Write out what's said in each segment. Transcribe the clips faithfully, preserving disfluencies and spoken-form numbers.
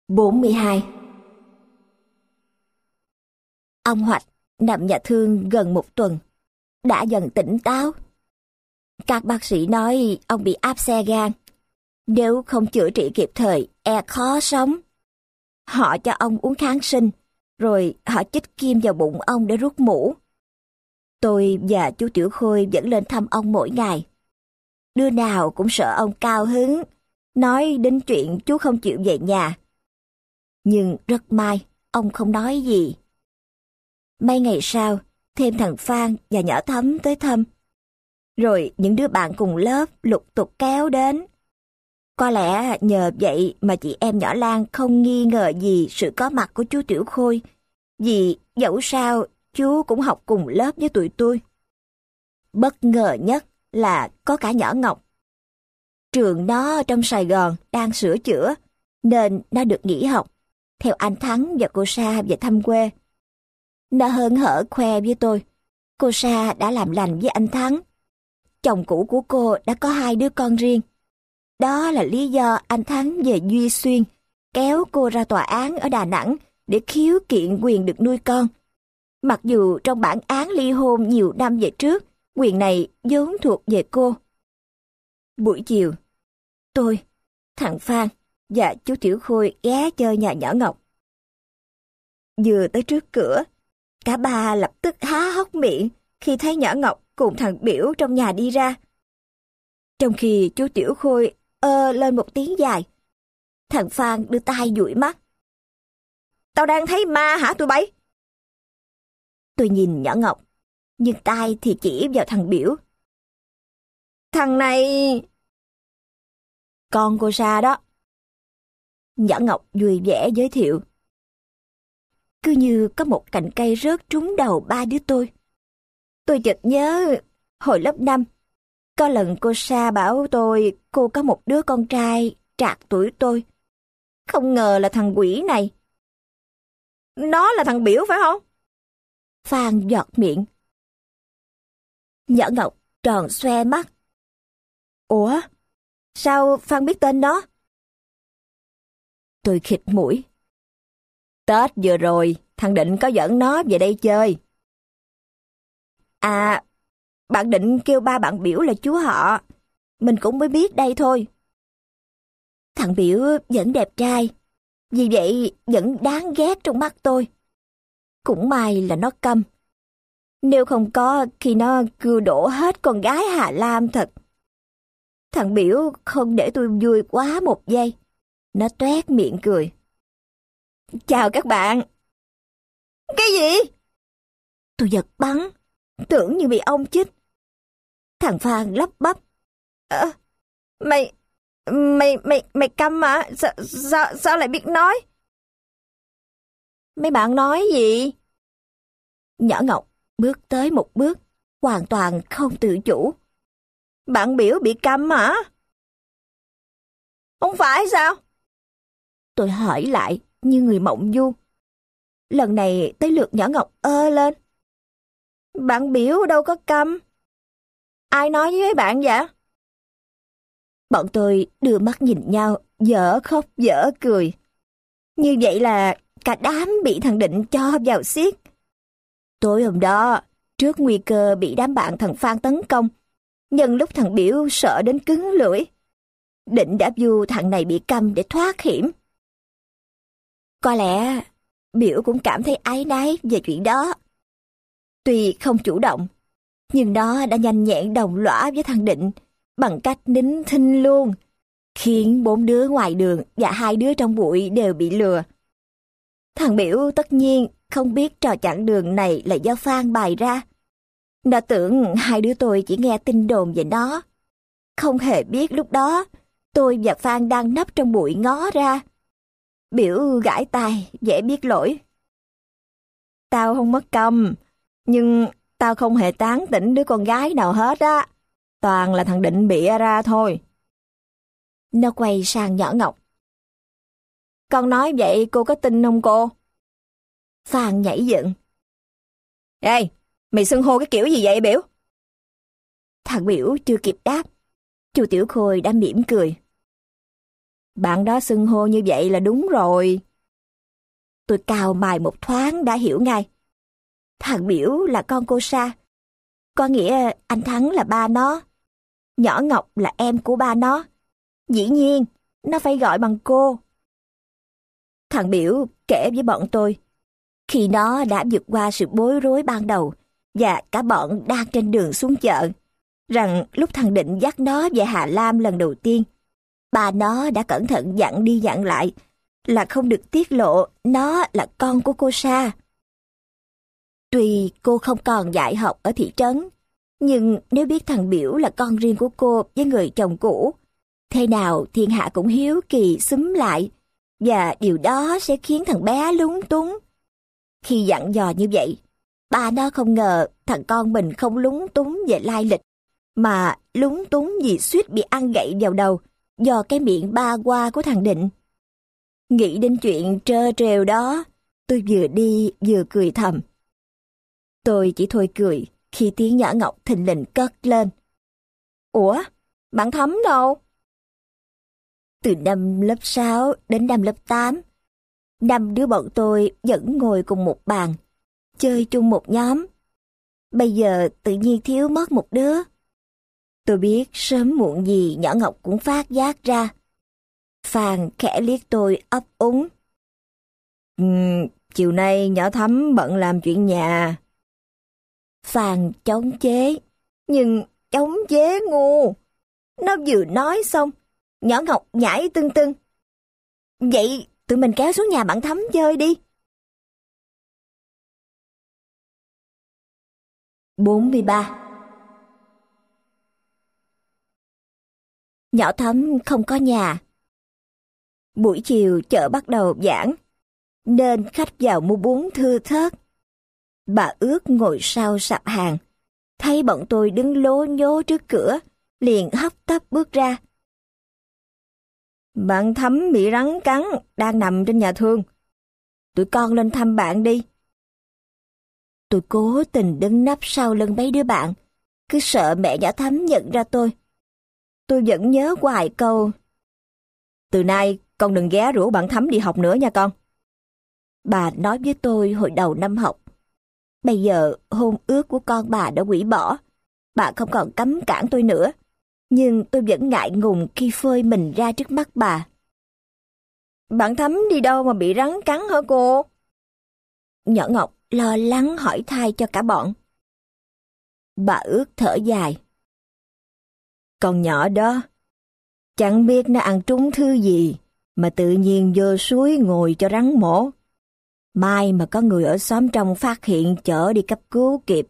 bốn mươi hai. Ông Hoạch nằm nhà thương gần một tuần, đã dần tỉnh táo. Các bác sĩ nói ông bị áp xe gan. Nếu không chữa trị kịp thời, e khó sống. Họ cho ông uống kháng sinh, rồi họ chích kim vào bụng ông để rút mũ. Tôi và chú Tiểu Khôi vẫn lên thăm ông mỗi ngày. Đứa nào cũng sợ ông cao hứng, nói đến chuyện chú không chịu về nhà. Nhưng rất may, ông không nói gì. Mấy ngày sau, thêm thằng Phan và nhỏ Thấm tới thăm. Rồi những đứa bạn cùng lớp lục tục kéo đến. Có lẽ nhờ vậy mà chị em nhỏ Lan không nghi ngờ gì sự có mặt của chú Tiểu Khôi, vì dẫu sao chú cũng học cùng lớp với tụi tôi. Bất ngờ nhất là có cả nhỏ Ngọc. Trường nó trong Sài Gòn đang sửa chữa, nên nó được nghỉ học, theo anh Thắng và cô Sa về thăm quê. Nó hớn hở khoe với tôi, cô Sa đã làm lành với anh Thắng. Chồng cũ của cô đã có hai đứa con riêng. Đó là lý do anh Thắng về Duy Xuyên, kéo cô ra tòa án ở Đà Nẵng để khiếu kiện quyền được nuôi con. Mặc dù trong bản án ly hôn nhiều năm về trước, quyền này vốn thuộc về cô. Buổi chiều, tôi, thằng Phan và chú Tiểu Khôi ghé chơi nhà nhỏ Ngọc. Vừa tới trước cửa, cả ba lập tức há hốc miệng khi thấy nhỏ Ngọc cùng thằng Biểu trong nhà đi ra. Trong khi chú Tiểu Khôi ơ lên một tiếng dài, thằng Phan đưa tay dụi mắt. Tao đang thấy ma hả tụi bay? Tôi nhìn nhỏ Ngọc, nhưng tay thì chỉ vào thằng Biểu. Thằng này... Con cô Sa đó. Nhỏ Ngọc vui vẻ giới thiệu. Cứ như có một cành cây rớt trúng đầu ba đứa tôi. Tôi chợt nhớ hồi lớp năm, có lần cô Sa bảo tôi cô có một đứa con trai trạc tuổi tôi. Không ngờ là thằng quỷ này. Nó là thằng Biểu phải không? Phan giọt miệng. Nhỏ Ngọc tròn xoe mắt. Ủa? Sao Phan biết tên nó? Tôi khịt mũi. Tết vừa rồi, thằng Định có dẫn nó về đây chơi. À, bạn Định kêu ba bạn Biểu là chú họ. Mình cũng mới biết đây thôi. Thằng Biểu vẫn đẹp trai, vì vậy vẫn đáng ghét trong mắt tôi. Cũng may là nó câm. Nếu không có khi nó cưa đổ hết con gái Hà Lam thật. Thằng Biểu không để tôi vui quá một giây. Nó toét miệng cười. Chào các bạn. Cái gì? Tôi giật bắn, tưởng như bị ông chích. Thằng Phan lắp bắp. Ờ, mày, mày, mày, mày câm mà, sao, sao, sao lại biết nói? Mấy bạn nói gì? Nhỏ Ngọc bước tới một bước, hoàn toàn không tự chủ. Bạn Biểu bị câm hả? Không phải sao? Tôi hỏi lại như người mộng du. Lần này tới lượt nhỏ Ngọc ơ lên. Bạn Biểu đâu có câm. Ai nói với bạn vậy? Bọn tôi đưa mắt nhìn nhau, dở khóc dở cười. Như vậy là cả đám bị thằng Định cho vào xiết. Tối hôm đó, trước nguy cơ bị đám bạn thằng Phan tấn công, nhân lúc thằng Biểu sợ đến cứng lưỡi, Định đã vu thằng này bị câm để thoát hiểm. Có lẽ Biểu cũng cảm thấy áy náy về chuyện đó. Tuy không chủ động, nhưng nó đã nhanh nhẹn đồng lõa với thằng Định bằng cách nín thinh luôn, khiến bốn đứa ngoài đường và hai đứa trong bụi đều bị lừa. Thằng Biểu tất nhiên không biết trò chặn đường này là do Phan bày ra. Nó tưởng hai đứa tôi chỉ nghe tin đồn về nó. Không hề biết lúc đó tôi và Phan đang nấp trong bụi ngó ra. Biểu gãi tai, dễ biết lỗi. Tao không mất công, nhưng tao không hề tán tỉnh đứa con gái nào hết á. Toàn là thằng Định bịa ra thôi. Nó quay sang nhỏ Ngọc. Con nói vậy cô có tin không cô? Phan nhảy dựng. Ê, mày xưng hô cái kiểu gì vậy Biểu? Thằng Biểu chưa kịp đáp, chú Tiểu Khôi đã mỉm cười. Bạn đó xưng hô như vậy là đúng rồi. Tôi cau mày một thoáng đã hiểu ngay. Thằng Biểu là con cô Sa. Có nghĩa anh Thắng là ba nó. Nhỏ Ngọc là em của ba nó. Dĩ nhiên, nó phải gọi bằng cô. Thằng Biểu kể với bọn tôi, khi nó đã vượt qua sự bối rối ban đầu và cả bọn đang trên đường xuống chợ, rằng lúc thằng Định dắt nó về Hà Lam lần đầu tiên, ba nó đã cẩn thận dặn đi dặn lại là không được tiết lộ nó là con của cô Sa. Tuy cô không còn dạy học ở thị trấn, nhưng nếu biết thằng Biểu là con riêng của cô với người chồng cũ, thế nào thiên hạ cũng hiếu kỳ xúm lại, và điều đó sẽ khiến thằng bé lúng túng. Khi dặn dò như vậy, ba nó không ngờ thằng con mình không lúng túng về lai lịch, mà lúng túng vì suýt bị ăn gậy vào đầu do cái miệng ba qua của thằng Định. Nghĩ đến chuyện trơ trêu đó, tôi vừa đi vừa cười thầm. Tôi chỉ thôi cười khi tiếng nhỏ Ngọc thình lình cất lên. Ủa, bạn Thắm đâu? Từ năm lớp sáu đến năm lớp tám, năm đứa bọn tôi vẫn ngồi cùng một bàn, chơi chung một nhóm. Bây giờ tự nhiên thiếu mất một đứa. Tôi biết sớm muộn gì nhỏ Ngọc cũng phát giác ra. Phàn khẽ liếc tôi ấp úng. Ừ, chiều nay nhỏ Thắm bận làm chuyện nhà. Phàn chống chế, nhưng chống chế ngu. Nó vừa nói xong, nhỏ Ngọc nhảy tưng tưng. Vậy tụi mình kéo xuống nhà bạn Thắm chơi đi. bốn mươi ba. Nhỏ Thắm không có nhà. Buổi chiều chợ bắt đầu giãn, nên khách vào mua bún thưa thớt. Bà Ước ngồi sau sạp hàng, thấy bọn tôi đứng lố nhố trước cửa, liền hấp tấp bước ra. Bạn Thắm bị rắn cắn, đang nằm trên nhà thương. Tụi con lên thăm bạn đi. Tôi cố tình đứng nấp sau lưng mấy đứa bạn, cứ sợ mẹ nhỏ Thắm nhận ra tôi. Tôi vẫn nhớ hoài câu: từ nay con đừng ghé rủ bạn Thắm đi học nữa nha con. Bà nói với tôi hồi đầu năm học. Bây giờ hôn ước của con bà đã hủy bỏ, bà không còn cấm cản tôi nữa, nhưng tôi vẫn ngại ngùng khi phơi mình ra trước mắt bà. Bạn Thắm đi đâu mà bị rắn cắn hả cô? Nhỏ Ngọc lo lắng hỏi thai cho cả bọn. Bà Ước thở dài. Con nhỏ đó, chẳng biết nó ăn trúng thứ gì mà tự nhiên vô suối ngồi cho rắn mổ. Mai mà có người ở xóm trong phát hiện chở đi cấp cứu kịp.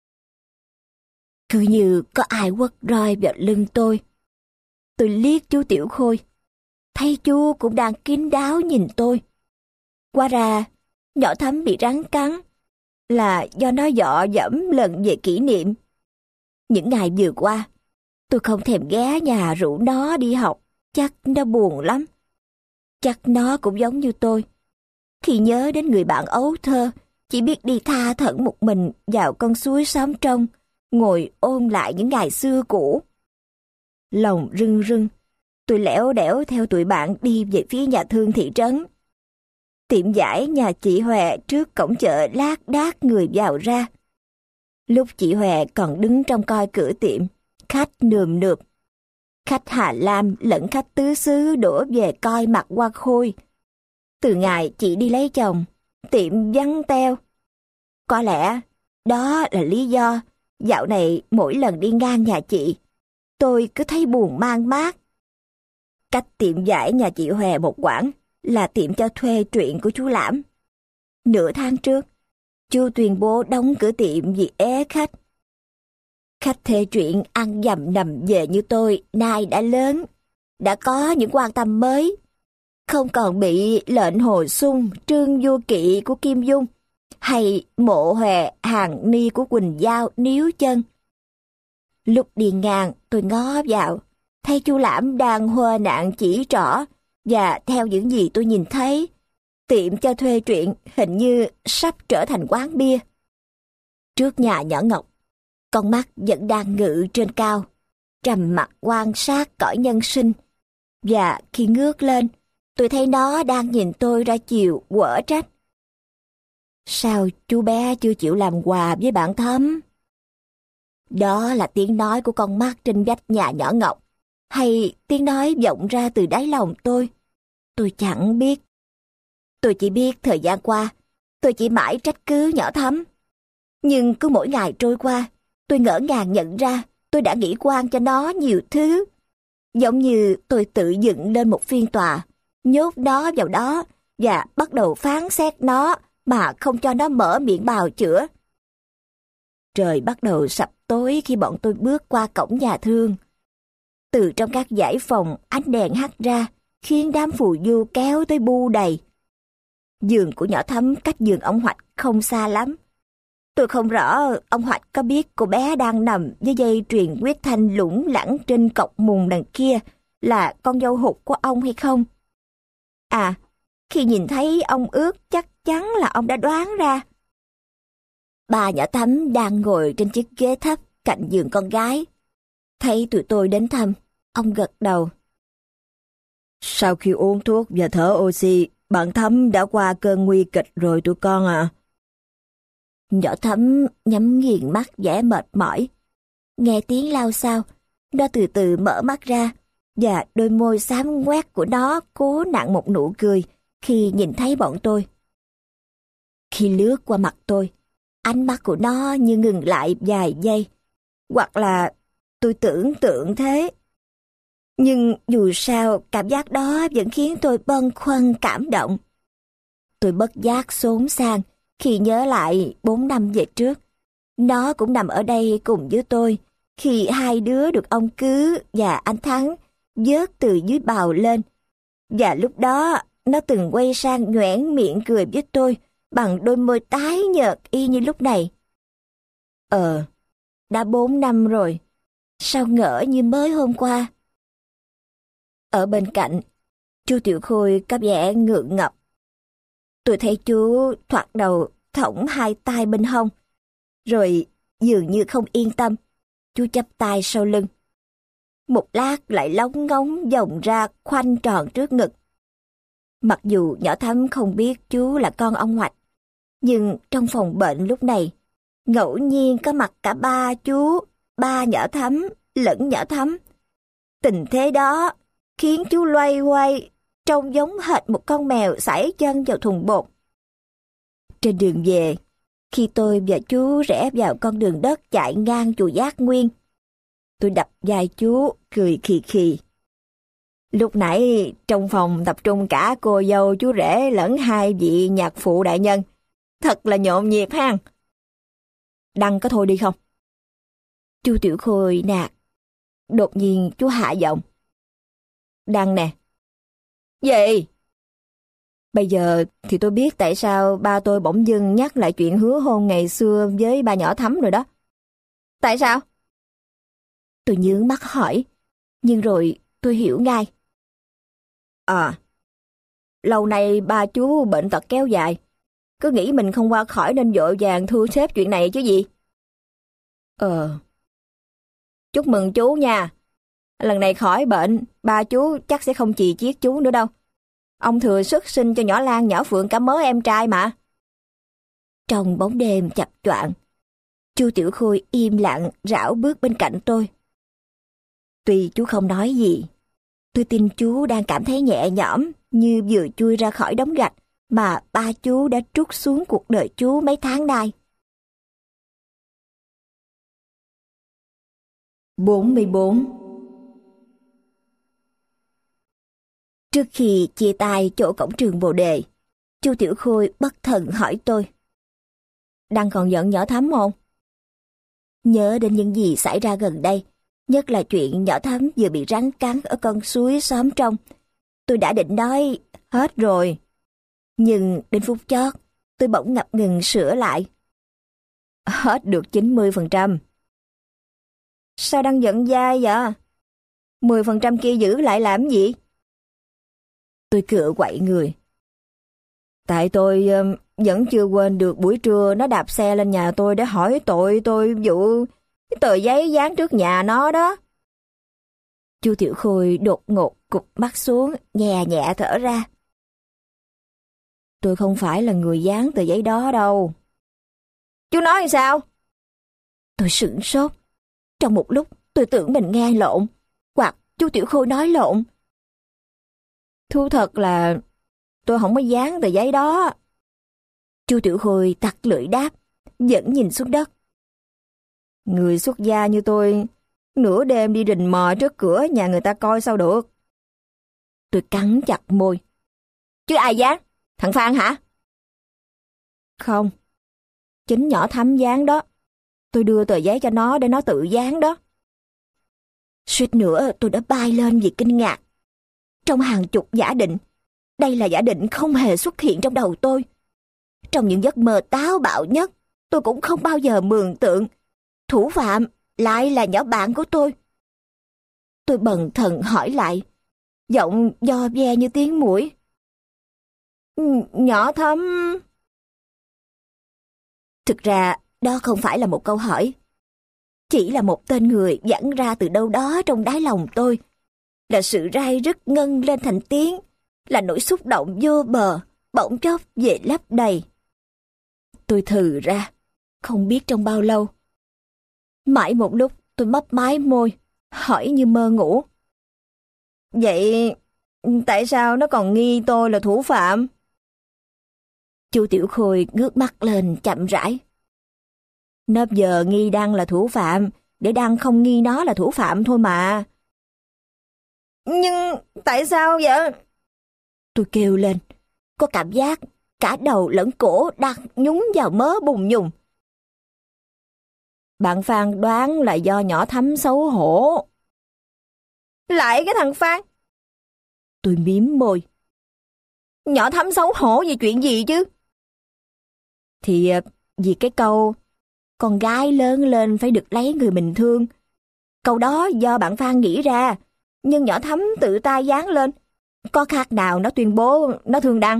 Cứ như có ai quất roi vào lưng tôi. Tôi liếc chú Tiểu Khôi, thấy chú cũng đang kín đáo nhìn tôi. Hóa ra, nhỏ Thắm bị rắn cắn là do nó dọ dẫm lần về kỷ niệm. Những ngày vừa qua, tôi không thèm ghé nhà rủ nó đi học, chắc nó buồn lắm. Chắc nó cũng giống như tôi. Khi nhớ đến người bạn ấu thơ, chỉ biết đi tha thẩn một mình vào con suối xóm trong, ngồi ôn lại những ngày xưa cũ. Lòng rưng rưng, tôi lẻo đẻo theo tụi bạn đi về phía nhà thương thị trấn. Tiệm vải nhà chị Hòe trước cổng chợ lác đác người vào ra. Lúc chị Hòe còn đứng trong coi cửa tiệm, khách nườm nượp. Khách Hà Lam lẫn khách tứ xứ đổ về coi mặt qua Khôi. Từ ngày chị đi lấy chồng, tiệm vắng teo. Có lẽ đó là lý do dạo này mỗi lần đi ngang nhà chị, tôi cứ thấy buồn mang mát. Cách tiệm vải nhà chị Hòe một quãng là tiệm cho thuê truyện của chú Lãm. Nửa tháng trước, chú tuyên bố đóng cửa tiệm vì ế khách. Khách thuê truyện ăn dầm nằm về như tôi nay đã lớn, đã có những quan tâm mới, không còn bị lệnh hồi xung trương vô kỵ của Kim Dung hay mộ hòe hàng ni của Quỳnh Giao níu chân. Lúc đi ngang tôi ngó vào, thấy chú Lãm đang hơ nạn chỉ trỏ, và theo những gì tôi nhìn thấy, tiệm cho thuê truyện hình như sắp trở thành quán bia. Trước nhà nhỏ Ngọc, con mắt vẫn đang ngự trên cao, trầm mặc quan sát cõi nhân sinh, Và khi ngước lên, tôi thấy nó đang nhìn tôi ra chiều quở trách. Sao chú bé chưa chịu làm quà với bạn Thắm? Đó là tiếng nói của con mắt trên vách nhà nhỏ ngọc, hay tiếng nói vọng ra từ đáy lòng tôi? Tôi chẳng biết. Tôi chỉ biết thời gian qua, tôi chỉ mãi trách cứ nhỏ Thắm. Nhưng cứ mỗi ngày trôi qua, tôi ngỡ ngàng nhận ra tôi đã nghĩ oan cho nó nhiều thứ. Giống như tôi tự dựng lên một phiên tòa, nhốt nó vào đó và bắt đầu phán xét nó mà không cho nó mở miệng bào chữa. Trời bắt đầu sập tối khi bọn tôi bước qua cổng nhà thương. Từ trong các dãy phòng, ánh đèn hắt ra, khiến đám phù du kéo tới bu đầy. Giường của nhỏ Thắm cách giường ông Hoạch không xa lắm. Tôi không rõ ông Hoạch có biết cô bé đang nằm với dây truyền huyết thanh lủng lẳng trên cọc mùng đằng kia là con dâu hụt của ông hay không. À, khi nhìn thấy ông ướt chắc chắn là ông đã đoán ra. Bà nhỏ Thắm đang ngồi trên chiếc ghế thấp cạnh giường con gái. Thấy tụi tôi đến thăm, ông gật đầu. Sau khi uống thuốc và thở oxy, bạn Thắm đã qua cơn nguy kịch rồi tụi con à. Nhỏ Thắm nhắm nghiền mắt vẻ mệt mỏi. Nghe tiếng lao xao, nó từ từ mở mắt ra, và đôi môi xám ngoét của nó cố nặn một nụ cười khi nhìn thấy bọn tôi. Khi lướt qua mặt tôi, ánh mắt của nó như ngừng lại vài giây, hoặc là tôi tưởng tượng thế. Nhưng dù sao, cảm giác đó vẫn khiến tôi bâng khuâng cảm động. Tôi bất giác xốn sang khi nhớ lại bốn năm về trước. Nó cũng nằm ở đây cùng với tôi khi hai đứa được ông Cứ và anh Thắng vớt từ dưới bào lên. Và lúc đó, nó từng quay sang nhoẻn miệng cười với tôi bằng đôi môi tái nhợt y như lúc này. Ờ, đã bốn năm rồi. Sao ngỡ như mới hôm qua. Ở bên cạnh, chú Tiểu Khôi có vẻ ngượng ngập. Tôi thấy chú thoạt đầu thõng hai tay bên hông, rồi dường như không yên tâm, chú chắp tay sau lưng. Một lát lại lóng ngóng vòng ra khoanh tròn trước ngực. Mặc dù nhỏ Thắm không biết chú là con ông Hoạch, nhưng trong phòng bệnh lúc này, ngẫu nhiên có mặt cả ba chú, ba nhỏ Thắm lẫn nhỏ Thắm. Tình thế đó khiến chú loay hoay, trông giống hệt một con mèo sải chân vào thùng bột. Trên đường về, khi tôi và chú rẽ vào con đường đất chạy ngang chùa Giác Nguyên, tôi đập vai chú, cười khì khì. Lúc nãy trong phòng tập trung cả cô dâu chú rể lẫn hai vị nhạc phụ đại nhân. Thật là nhộn nhịp ha. Đăng có thôi đi không? Chú Tiểu Khôi nạt. Đột nhiên chú hạ giọng. Đăng nè. Gì? Bây giờ thì tôi biết tại sao ba tôi bỗng dưng nhắc lại chuyện hứa hôn ngày xưa với ba nhỏ Thắm rồi đó. Tại sao? Tôi nhướng mắt hỏi, nhưng rồi tôi hiểu ngay. À, lâu nay ba chú bệnh tật kéo dài, cứ nghĩ mình không qua khỏi nên vội vàng thu xếp chuyện này chứ gì. Ờ, chúc mừng chú nha. Lần này khỏi bệnh, ba chú chắc sẽ không chì chiết chú nữa đâu. Ông thừa sức sinh cho nhỏ Lan nhỏ Phượng cả mớ em trai mà. Trong bóng đêm chập choạng, chú Tiểu Khôi im lặng rảo bước bên cạnh tôi. Tuy chú không nói gì, tôi tin chú đang cảm thấy nhẹ nhõm như vừa chui ra khỏi đống gạch mà ba chú đã trút xuống cuộc đời chú mấy tháng nay. bốn mươi bốn. Trước khi chia tay chỗ cổng trường Bồ Đề, chú Tiểu Khôi bất thần hỏi tôi. Đang còn giận nhỏ Thắm không? Nhớ đến những gì xảy ra gần đây, nhất là chuyện nhỏ Thắm vừa bị rắn cắn ở con suối xóm trong. Tôi đã định nói hết rồi. Nhưng đến phút chót, tôi bỗng ngập ngừng sửa lại. Hết được chín mươi phần trăm. Sao đang giận dai vậy? mười phần trăm kia giữ lại làm gì? Tôi cựa quậy người. Tại tôi um, vẫn chưa quên được buổi trưa nó đạp xe lên nhà tôi để hỏi tội tôi vụ cái tờ giấy dán trước nhà nó đó. Chú Tiểu Khôi đột ngột cụp mắt xuống, nhẹ nhẹ thở ra. Tôi không phải là người dán tờ giấy đó đâu. Chú nói làm sao? Tôi sửng sốt. Trong một lúc tôi tưởng mình nghe lộn, hoặc chú Tiểu Khôi nói lộn. Thú thật là tôi không có dán tờ giấy đó. Chú Tiểu Khôi tặc lưỡi đáp, vẫn nhìn xuống đất. Người xuất gia như tôi, nửa đêm đi rình mò trước cửa nhà người ta coi sao được. Tôi cắn chặt môi. Chứ ai dán? Thằng Phan hả? Không. Chính nhỏ Thắm dán đó. Tôi đưa tờ giấy cho nó để nó tự dán đó. Suýt nữa tôi đã bay lên vì kinh ngạc. Trong hàng chục giả định, đây là giả định không hề xuất hiện trong đầu tôi. Trong những giấc mơ táo bạo nhất, tôi cũng không bao giờ mường tượng thủ phạm lại là nhỏ bạn của tôi. Tôi bần thần hỏi lại, giọng do ve như tiếng muỗi. Nhỏ Thắm... Thực ra, đó không phải là một câu hỏi. Chỉ là một tên người dẫn ra từ đâu đó trong đáy lòng tôi. Là sự rai rứt ngân lên thành tiếng. Là nỗi xúc động vô bờ, bỗng chốc về lấp đầy. Tôi thừ ra, không biết trong bao lâu. Mãi một lúc tôi mấp máy môi, hỏi như mơ ngủ. Vậy tại sao nó còn nghi tôi là thủ phạm? Chu Tiểu Khôi ngước mắt lên chậm rãi. Nó giờ nghi Đăng là thủ phạm, để Đăng không nghi nó là thủ phạm thôi mà. Nhưng tại sao vậy? Tôi kêu lên, có cảm giác cả đầu lẫn cổ đang nhúng vào mớ bùng nhùng. Bạn Phan đoán là do nhỏ Thắm xấu hổ. Lại cái thằng Phan? Tôi mím môi. Nhỏ Thắm xấu hổ về chuyện gì chứ? Thì vì cái câu con gái lớn lên phải được lấy người mình thương. Câu đó do bạn Phan nghĩ ra, nhưng nhỏ Thắm tự tay dán lên. Có khác nào nó tuyên bố nó thương Đăng.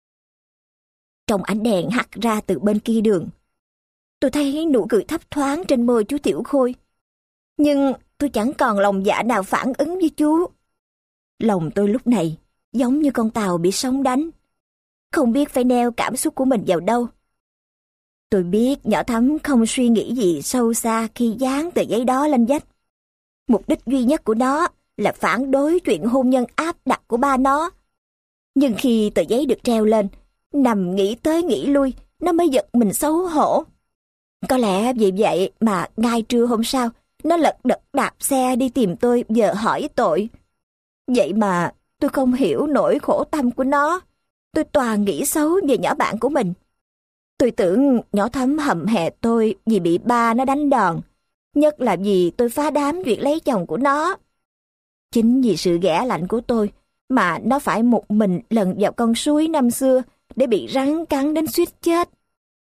Trong ánh đèn hắt ra từ bên kia đường, tôi thấy nụ cười thấp thoáng trên môi chú Tiểu Khôi. Nhưng tôi chẳng còn lòng dạ nào phản ứng với chú. Lòng tôi lúc này giống như con tàu bị sóng đánh, không biết phải neo cảm xúc của mình vào đâu. Tôi biết nhỏ Thắm không suy nghĩ gì sâu xa khi dán tờ giấy đó lên vách. Mục đích duy nhất của nó là phản đối chuyện hôn nhân áp đặt của ba nó. Nhưng khi tờ giấy được treo lên, nằm nghĩ tới nghĩ lui, nó mới giật mình xấu hổ. Có lẽ vì vậy mà ngay trưa hôm sau, nó lật đật đạp xe đi tìm tôi vờ hỏi tội. Vậy mà tôi không hiểu nỗi khổ tâm của nó. Tôi toàn nghĩ xấu về nhỏ bạn của mình. Tôi tưởng nhỏ Thắm hậm hè tôi vì bị ba nó đánh đòn, nhất là vì tôi phá đám việc lấy chồng của nó. Chính vì sự ghẻ lạnh của tôi mà nó phải một mình lần vào con suối năm xưa để bị rắn cắn đến suýt chết.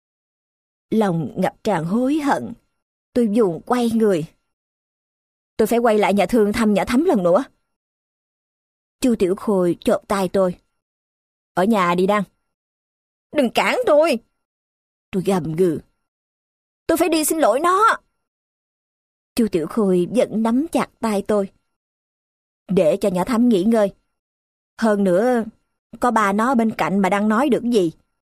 Lòng ngập tràn hối hận, tôi vùng quay người. Tôi phải quay lại nhà thương thăm nhỏ Thắm lần nữa. Chu Tiểu Khôi chộp tay tôi. Ở nhà đi Đăng. Đừng cản tôi. Tôi gầm gừ. Tôi phải đi xin lỗi nó. Chu Tiểu Khôi vẫn nắm chặt tay tôi. Để cho nhỏ Thắm nghỉ ngơi. Hơn nữa, có bà nó bên cạnh mà đang nói được gì.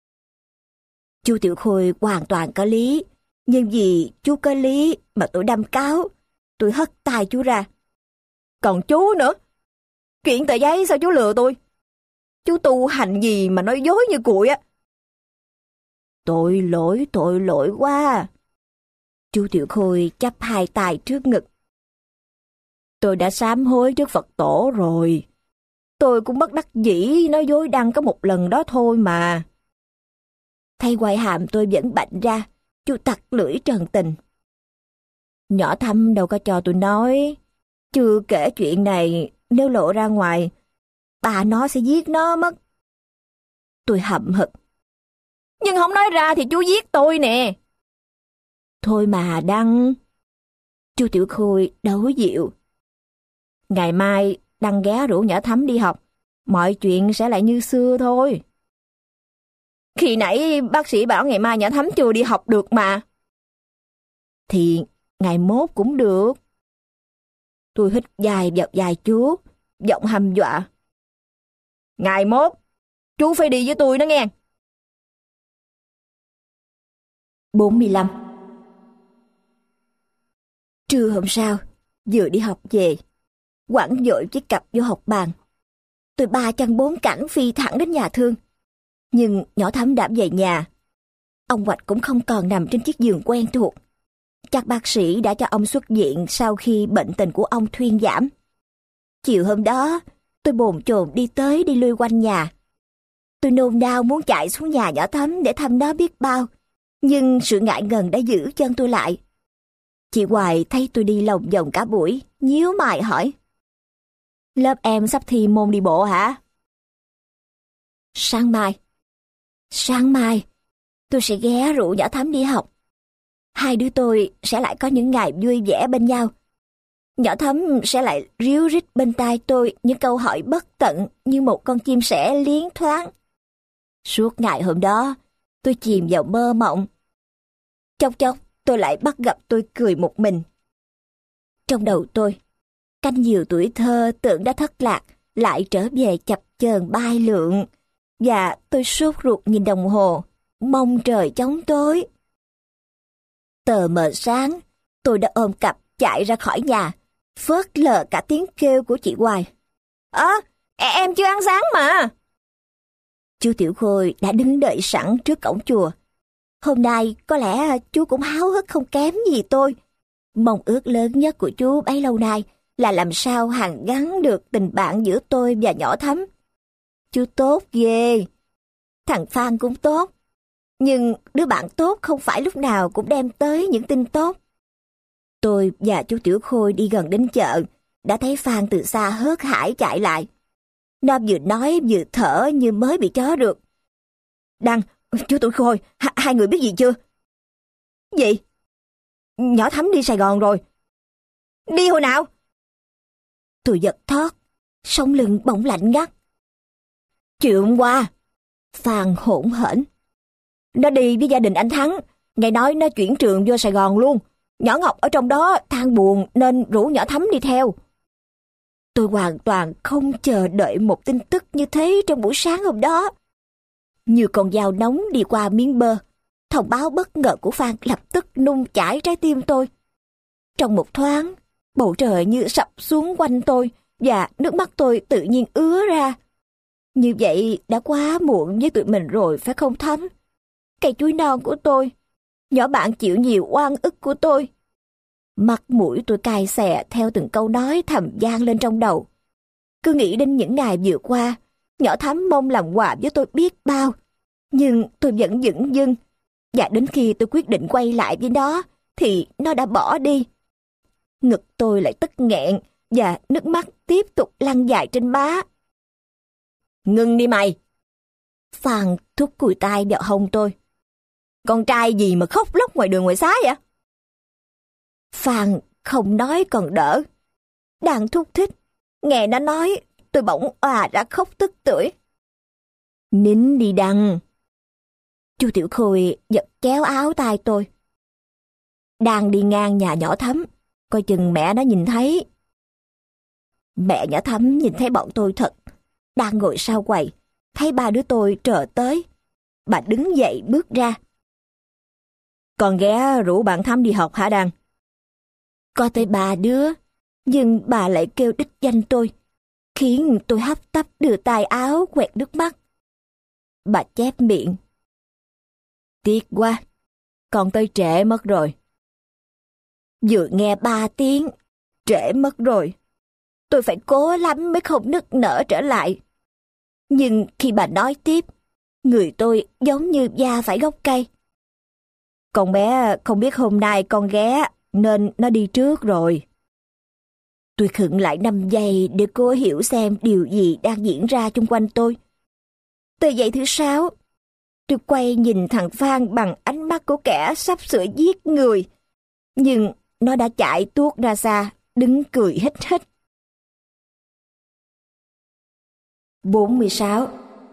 Chu Tiểu Khôi hoàn toàn có lý, nhưng vì chú có lý mà tôi đâm cáo, tôi hất tay chú ra. Còn chú nữa, chuyện tờ giấy sao chú lừa tôi? Chú tu hành gì mà nói dối như cuội á? Tội lỗi, tội lỗi quá. Chu Tiểu Khôi chắp hai tay trước ngực. Tôi đã sám hối trước Phật tổ rồi. Tôi cũng bất đắc dĩ nói dối Đăng có một lần đó thôi mà. Thay quai hàm tôi vẫn bạnh ra, chú tặc lưỡi trần tình. Nhỏ Thắm đâu có cho tôi nói. Chưa kể chuyện này, nếu lộ ra ngoài, bà nó sẽ giết nó mất. Tôi hậm hực. Nhưng không nói ra thì chú giết tôi nè. Thôi mà Đăng. Chu Tiểu Khôi đấu dịu. Ngày mai Đăng ghé rủ nhỏ Thắm đi học, mọi chuyện sẽ lại như xưa thôi. Khi nãy bác sĩ bảo ngày mai nhỏ Thắm chưa đi học được mà. Thì ngày mốt cũng được. Tôi hít dài vào dài chú, giọng hăm dọa. Ngày mốt, chú phải đi với tôi đó nghe. bốn mươi lăm. Trưa hôm sau, vừa đi học về, quẳng dội chiếc cặp vô học bàn. Tôi ba chân bốn cẳng phi thẳng đến nhà thương. Nhưng nhỏ Thắm đã về nhà. Ông Hoạch cũng không còn nằm trên chiếc giường quen thuộc. Chắc bác sĩ đã cho ông xuất viện sau khi bệnh tình của ông thuyên giảm. Chiều hôm đó, tôi bồn chồn đi tới đi lui quanh nhà. Tôi nôn nao muốn chạy xuống nhà nhỏ Thắm để thăm nó biết bao, nhưng sự ngại ngần đã giữ chân tôi lại. Chị Hoài thấy tôi đi lòng vòng cả buổi, nhíu mày hỏi. Lớp em sắp thi môn đi bộ hả? Sáng mai. Sáng mai, tôi sẽ ghé rủ nhỏ Thắm đi học. Hai đứa tôi sẽ lại có những ngày vui vẻ bên nhau. Nhỏ Thắm sẽ lại ríu rít bên tai tôi những câu hỏi bất tận như một con chim sẻ liến thoáng. Suốt ngày hôm đó, tôi chìm vào mơ mộng. Chốc chốc, tôi lại bắt gặp tôi cười một mình. Trong đầu tôi, canh diều tuổi thơ tưởng đã thất lạc, lại trở về chập chờn bay lượn, và tôi sốt ruột nhìn đồng hồ, mong trời chóng tối. Tờ mờ sáng, tôi đã ôm cặp chạy ra khỏi nhà, phớt lờ cả tiếng kêu của chị Hoài. Ơ, à, em chưa ăn sáng mà. Chú Tiểu Khôi đã đứng đợi sẵn trước cổng chùa. Hôm nay có lẽ chú cũng háo hức không kém gì tôi. Mong ước lớn nhất của chú bấy lâu nay là làm sao hàn gắn được tình bạn giữa tôi và nhỏ Thắm. Chú tốt ghê. Thằng Phan cũng tốt. Nhưng đứa bạn tốt không phải lúc nào cũng đem tới những tin tốt. Tôi và chú Tiểu Khôi đi gần đến chợ, đã thấy Phan từ xa hớt hải chạy lại. Nó vừa nói vừa thở như mới bị chó rượt. Đăng, chú Tiểu Khôi, h- hai người biết gì chưa? Gì? Nhỏ Thắm đi Sài Gòn rồi. Đi hồi nào? Tôi giật thót, sống lưng bỗng lạnh ngắt. Chiều hôm qua. Phan hỗn hển. Nó đi với gia đình anh Thắng, nghe nói nó chuyển trường vô Sài Gòn luôn. Nhỏ Ngọc ở trong đó than buồn nên rủ nhỏ Thắm đi theo. Tôi hoàn toàn không chờ đợi một tin tức như thế trong buổi sáng hôm đó. Như con dao nóng đi qua miếng bơ, thông báo bất ngờ của Phan lập tức nung chảy trái tim tôi. Trong một thoáng, bầu trời như sập xuống quanh tôi và nước mắt tôi tự nhiên ứa ra. Như vậy đã quá muộn với tụi mình rồi phải không Thắm? Cây chuối non của tôi, nhỏ bạn chịu nhiều oan ức của tôi. Mặt mũi tôi cay xè theo từng câu nói thầm vang lên trong đầu. Cứ nghĩ đến những ngày vừa qua, nhỏ Thắm mong làm quà với tôi biết bao. Nhưng tôi vẫn dửng dưng. Và đến khi tôi quyết định quay lại với nó, thì nó đã bỏ đi. Ngực tôi lại tức nghẹn và nước mắt tiếp tục lăn dài trên má. Ngưng đi mày! Phan thúc cùi tai vào hông tôi. Con trai gì mà khóc lóc ngoài đường ngoài xá vậy? Phan không nói còn đỡ. Đang thúc thích, nghe nó nói, tôi bỗng òa ra khóc tức tưởi. Nín đi Đăng. Chú Tiểu Khôi giật kéo áo tay tôi. Đang đi ngang nhà nhỏ Thắm, coi chừng mẹ nó nhìn thấy. Mẹ nhỏ Thắm nhìn thấy bọn tôi thật. Đang ngồi sau quầy, thấy ba đứa tôi trở tới. Bà đứng dậy bước ra. Con ghé rủ bạn Thắm đi học hả Đăng? Có tới ba đứa, nhưng bà lại kêu đích danh tôi, khiến tôi hấp tấp đưa tay áo quẹt nước mắt. Bà chép miệng. Tiếc quá, con tới trễ mất rồi. Vừa nghe ba tiếng, trễ mất rồi. Tôi phải cố lắm mới không nức nở trở lại. Nhưng khi bà nói tiếp, người tôi giống như da phải gốc cây. Con bé không biết hôm nay con ghé, nên nó đi trước rồi. Tôi khựng lại năm giây để cố hiểu xem điều gì đang diễn ra chung quanh tôi. Từ giây thứ sáu, tôi quay nhìn thằng Phan bằng ánh mắt của kẻ sắp sửa giết người. Nhưng nó đã chạy tuốt ra xa, đứng cười hít hít. bốn mươi sáu.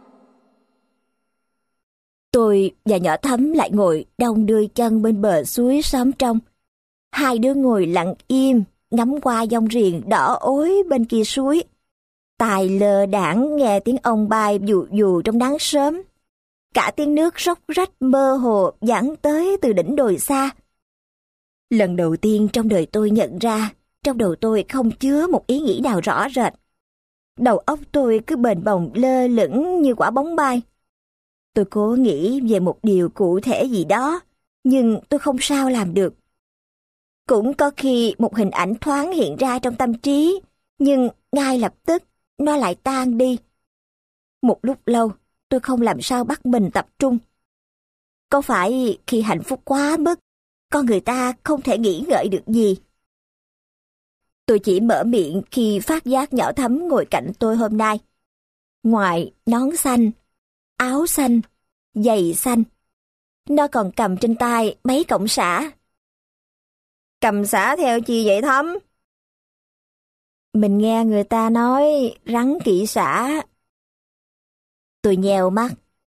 Tôi và nhỏ Thắm lại ngồi đong đưa chân bên bờ suối xóm trong. Hai đứa ngồi lặng im, ngắm qua dòng riềng đỏ ối bên kia suối. Tai lơ đãng nghe tiếng ong bay dù dù trong nắng sớm. Cả tiếng nước róc rách mơ hồ vẳng tới từ đỉnh đồi xa. Lần đầu tiên trong đời tôi nhận ra, trong đầu tôi không chứa một ý nghĩ nào rõ rệt. Đầu óc tôi cứ bềnh bồng lơ lửng như quả bóng bay. Tôi cố nghĩ về một điều cụ thể gì đó, nhưng tôi không sao làm được. Cũng có khi một hình ảnh thoáng hiện ra trong tâm trí, nhưng ngay lập tức nó lại tan đi. Một lúc lâu, tôi không làm sao bắt mình tập trung. Có phải khi hạnh phúc quá mức, con người ta không thể nghĩ ngợi được gì? Tôi chỉ mở miệng khi phát giác Nhỏ Thắm ngồi cạnh tôi hôm nay. Ngoài nón xanh, áo xanh, giày xanh, nó còn cầm trên tay mấy cọng sả. Cầm sả theo chi vậy Thắm? Mình nghe người ta nói rắn kỵ sả. Tôi nheo mắt.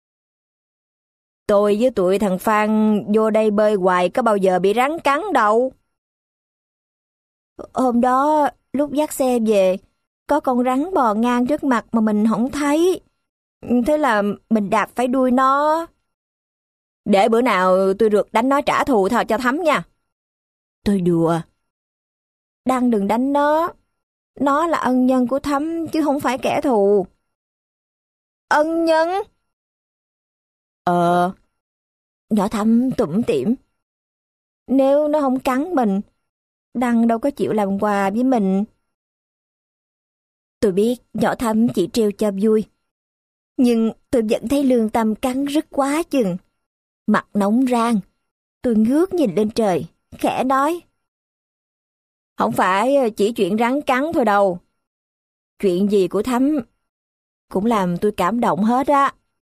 Tôi với tụi thằng Phan vô đây bơi hoài có bao giờ bị rắn cắn đâu. Hôm đó lúc dắt xe về, có con rắn bò ngang trước mặt mà mình không thấy. Thế là mình đạp phải đuôi nó. Để bữa nào tôi rượt đánh nó trả thù thôi cho Thắm nha. Tôi đùa. Đăng đừng đánh nó. Nó là ân nhân của Thắm chứ không phải kẻ thù. Ân nhân? Ờ. Nhỏ Thắm tủm tỉm. Nếu nó không cắn mình, Đăng đâu có chịu làm quà với mình. Tôi biết Nhỏ Thắm chỉ trêu cho vui. Nhưng tôi vẫn thấy lương tâm cắn rứt quá chừng. Mặt nóng rang. Tôi ngước nhìn lên trời, khẽ nói. Không phải chỉ chuyện rắn cắn thôi đâu. Chuyện gì của Thắm cũng làm tôi cảm động hết á.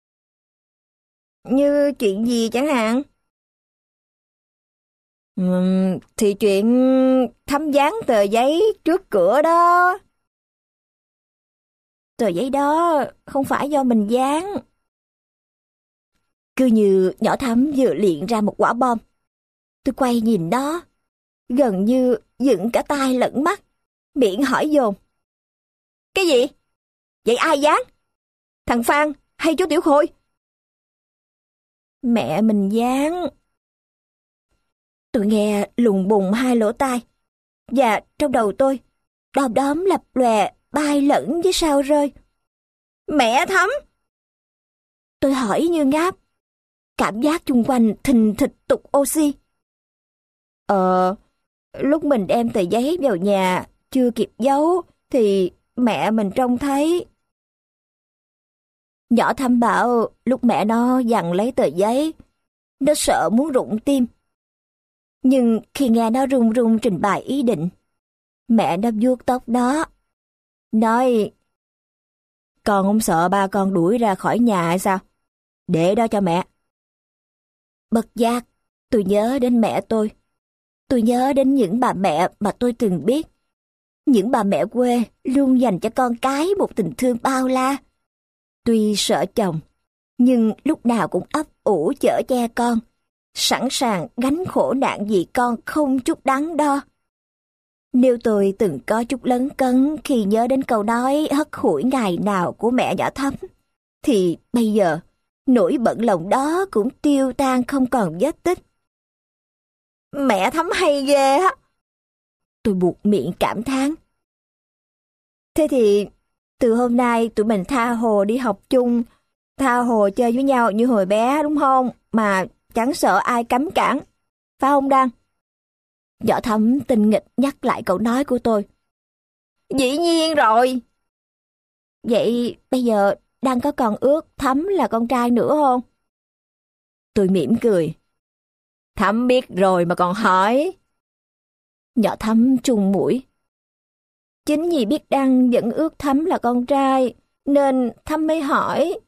Như chuyện gì chẳng hạn? Uhm, thì chuyện Thắm dán tờ giấy trước cửa đó. Tờ giấy đó không phải do mình dán. Cứ như Nhỏ Thắm vừa luyện ra một quả bom. Tôi quay nhìn nó, gần như dựng cả tai lẫn mắt, miệng hỏi dồn. Cái gì? Vậy ai dán? Thằng Phan hay chú Tiểu Khôi? Mẹ mình dán. Tôi nghe lùng bùng hai lỗ tai, và trong đầu tôi, đom đóm lập lòe bay lẫn với sao rơi. Mẹ Thắm! Tôi hỏi như ngáp, cảm giác chung quanh thình thịch tục oxy. Ờ, lúc mình đem tờ giấy vào nhà, chưa kịp giấu, thì mẹ mình trông thấy. Nhỏ Thắm bảo lúc mẹ nó giằng lấy tờ giấy, nó sợ muốn rụng tim. Nhưng khi nghe nó run run trình bày ý định, mẹ nó vuốt tóc nó, nói: Con không sợ ba con đuổi ra khỏi nhà hay sao? Để đó cho mẹ. Bất giác, tôi nhớ đến mẹ tôi. Tôi nhớ đến những bà mẹ mà tôi từng biết. Những bà mẹ quê luôn dành cho con cái một tình thương bao la. Tuy sợ chồng, nhưng lúc nào cũng ấp ủ chở che con, sẵn sàng gánh khổ nạn vì con không chút đắn đo. Nếu tôi từng có chút lấn cấn khi nhớ đến câu nói hất hủi ngày nào của mẹ Nhỏ Thắm, thì bây giờ nỗi bận lòng đó cũng tiêu tan không còn vết tích. Mẹ Thắm hay ghê á! Tôi buột miệng cảm thán. Thế thì từ hôm nay tụi mình tha hồ đi học chung, tha hồ chơi với nhau như hồi bé đúng không? Mà chẳng sợ ai cấm cản, phải không Đăng? Nhỏ Thắm tinh nghịch nhắc lại câu nói của tôi. Dĩ nhiên rồi. Vậy bây giờ Đăng có còn ước Thắm là con trai nữa không? Tôi mỉm cười. Thắm biết rồi mà còn hỏi. Nhỏ Thắm trùng mũi. Chính vì biết Đăng vẫn ước Thắm là con trai, nên Thắm mới hỏi.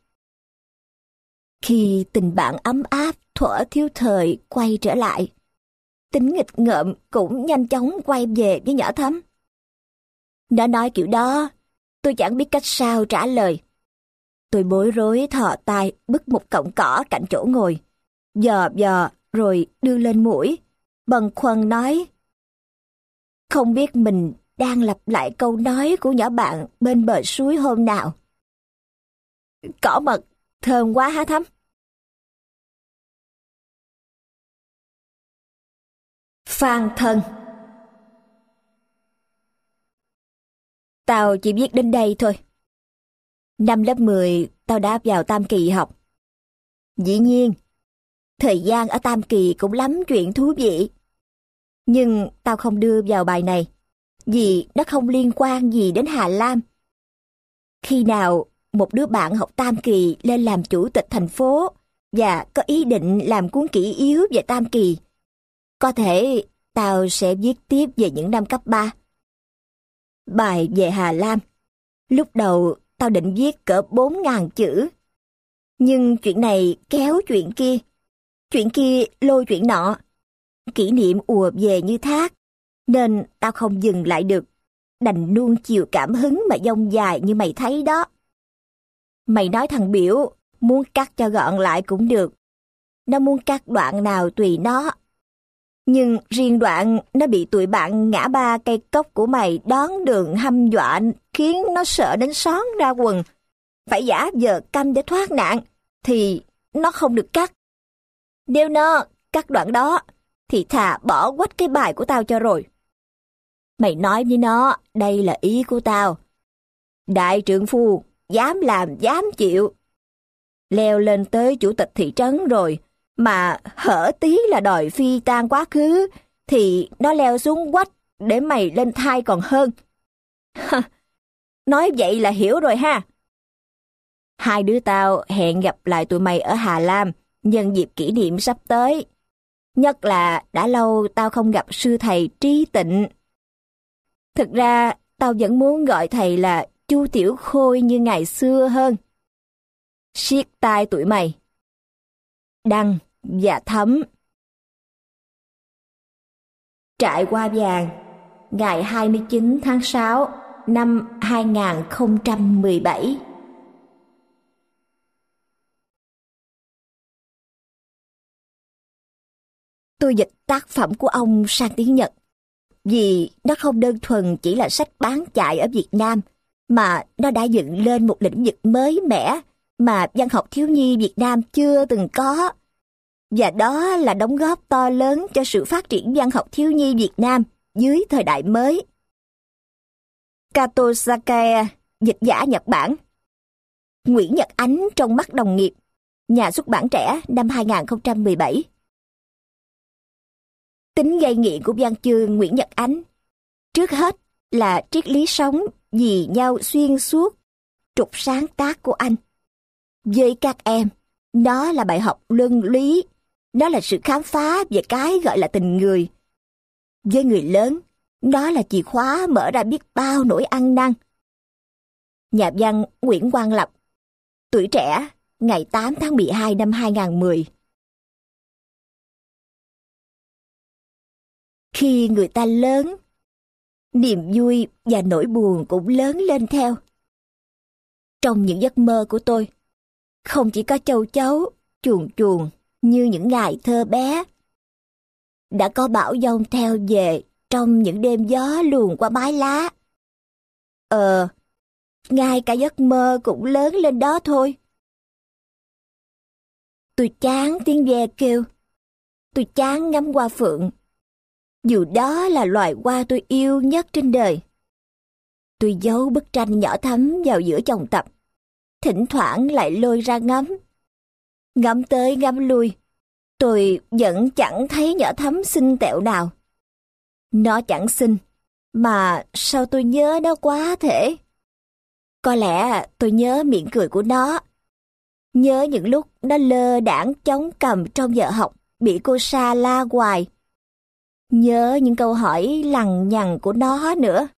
Khi tình bạn ấm áp thuở thiếu thời quay trở lại, tính nghịch ngợm cũng nhanh chóng quay về với Nhỏ Thắm. Nó nói kiểu đó, tôi chẳng biết cách sao trả lời. Tôi bối rối thò tay bứt một cọng cỏ cạnh chỗ ngồi, dò dò rồi đưa lên mũi, bần khoăn nói. Không biết mình đang lặp lại câu nói của nhỏ bạn bên bờ suối hôm nào. Cỏ mật, thơm quá hả Thắm? Phan thân. Tao chỉ viết đến đây thôi. Năm lớp mười, tao đã vào Tam Kỳ học. Dĩ nhiên, thời gian ở Tam Kỳ cũng lắm chuyện thú vị. Nhưng tao không đưa vào bài này, vì nó không liên quan gì đến Hà Lam. Khi nào một đứa bạn học Tam Kỳ lên làm chủ tịch thành phố và có ý định làm cuốn kỷ yếu về Tam Kỳ, có thể tao sẽ viết tiếp về những năm cấp ba. Bài về Hà Lam, lúc đầu tao định viết cỡ bốn ngàn chữ. Nhưng chuyện này kéo chuyện kia, chuyện kia lôi chuyện nọ. Kỷ niệm ùa về như thác, nên tao không dừng lại được, đành nuông chiều cảm hứng mà dông dài như mày thấy đó. Mày nói thằng Biểu muốn cắt cho gọn lại cũng được. Nó muốn cắt đoạn nào tùy nó. Nhưng riêng đoạn nó bị tụi bạn ngã ba cây cốc của mày đón đường hăm dọa khiến nó sợ đến xón ra quần. Phải giả vờ câm để thoát nạn, thì nó không được cắt. Nếu nó cắt đoạn đó, thì thà bỏ quách cái bài của tao cho rồi. Mày nói với nó, đây là ý của tao. Đại trượng phu, dám làm, dám chịu. Leo lên tới chủ tịch thị trấn rồi, mà hở tí là đòi phi tan quá khứ, thì nó leo xuống quách để mày lên thai còn hơn. Nói vậy là hiểu rồi ha. Hai đứa tao hẹn gặp lại tụi mày ở Hà Lam nhân dịp kỷ niệm sắp tới. Nhất là đã lâu tao không gặp sư thầy Trí Tịnh. Thực ra tao vẫn muốn gọi thầy là Chu Tiểu Khôi như ngày xưa hơn. Siết tai tụi mày. Đăng và Thấm. Trại Hoa Vàng, ngày hai mươi chín tháng sáu năm hai nghìn không trăm mười bảy. Tôi dịch tác phẩm của ông sang tiếng Nhật, vì nó không đơn thuần chỉ là sách bán chạy ở Việt Nam, mà nó đã dựng lên một lĩnh vực mới mẻ mà văn học thiếu nhi Việt Nam chưa từng có. Và đó là đóng góp to lớn cho sự phát triển văn học thiếu nhi Việt Nam dưới thời đại mới. Kato Sakae, dịch giả Nhật Bản. Nguyễn Nhật Ánh trong mắt đồng nghiệp, nhà xuất bản trẻ, năm hai nghìn không trăm mười bảy. Tính gây nghiện của văn chương Nguyễn Nhật Ánh, trước hết là triết lý sống vì nhau xuyên suốt, trục sáng tác của anh. Với các em, nó là bài học luân lý, nó là sự khám phá về cái gọi là tình người. Với người lớn, nó là chìa khóa mở ra biết bao nỗi ăn năn. Nhà văn Nguyễn Quang Lập, Tuổi Trẻ, ngày tám tháng mười hai năm hai nghìn không trăm mười. Khi người ta lớn, niềm vui và nỗi buồn cũng lớn lên theo. Trong những giấc mơ của tôi, không chỉ có châu chấu, chuồn chuồn như những ngày thơ bé. Đã có bão giông theo về trong những đêm gió luồn qua mái lá. Ờ, ngay cả giấc mơ cũng lớn lên đó thôi. Tôi chán tiếng ve kêu. Tôi chán ngắm hoa phượng. Dù đó là loài hoa tôi yêu nhất trên đời. Tôi giấu bức tranh nhỏ thắm vào giữa chồng tập. Thỉnh thoảng lại lôi ra ngắm. Ngắm tới ngắm lui, tôi vẫn chẳng thấy nhỏ thắm xinh tẹo nào. Nó chẳng xinh, mà sao tôi nhớ nó quá thể. Có lẽ tôi nhớ miệng cười của nó. Nhớ những lúc nó lơ đãng chống cằm trong giờ học, bị cô Sa la hoài. Nhớ những câu hỏi lằng nhằng của nó nữa.